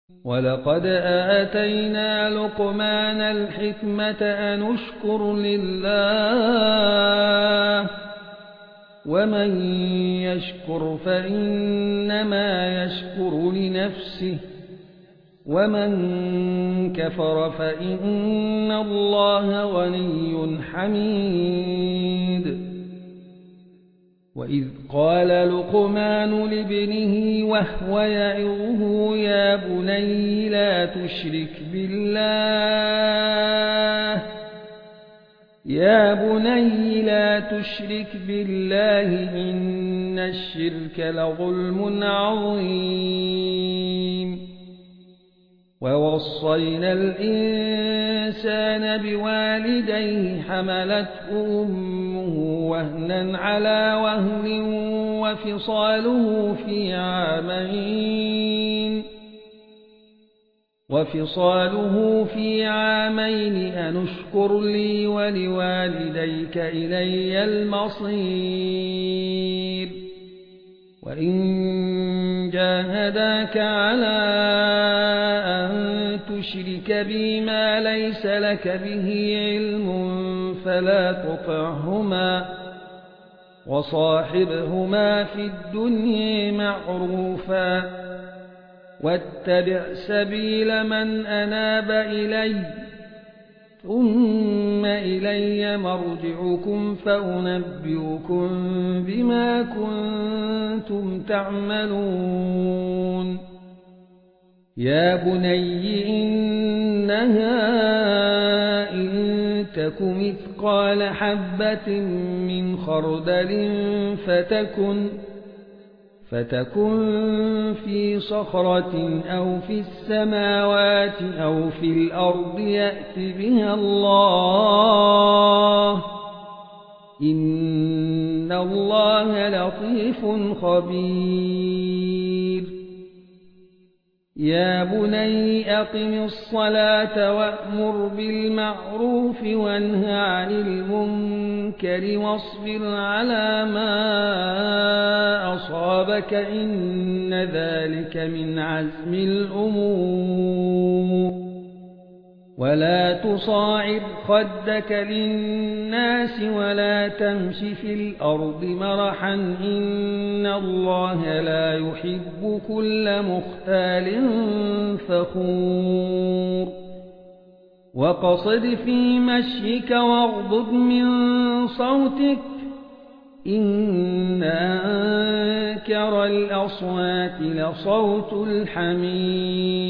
ولقد آتينا لقمان الحكمة أن اشكر لله ومن يشكر فإنما يشكر لنفسه ومن كفر فإن الله غني حميد. وإذ قال لقمان لابنه وهو يعظه يا بني لا تشرك بالله إن الشرك لظلم عظيم. ووصينا الإنسان بوالديه حملته أمه وهنا على وهن وفصاله في عامين أن اشكر لي ولوالديك إلي المصير. وإن جاهداك على أن تشرك بي ما ليس لك به علم فلا تطعهما وصاحبهما في الدنيا معروفا واتبع سبيل من أناب إلي ثم إلي مرجعكم فأنبئكم بما كنتم تعملون. يا بني إنها إن تك مثقال حبة من خردل فتكن في صخرة أو في السماوات أو في الأرض يأت بها الله إن الله لطيف خبير. يا بني أقم الصلاة وأمر بالمعروف وانه عن المنكر واصبر على ما أصابك إن ذلك من عزم الأمور. ولا تصاعد خدك للناس ولا تمش في الأرض مرحا إن الله لا يحب كل مختال فخور. وقصد في مشيك واغضض من صوتك إن أنكر الأصوات لصوت الحمير.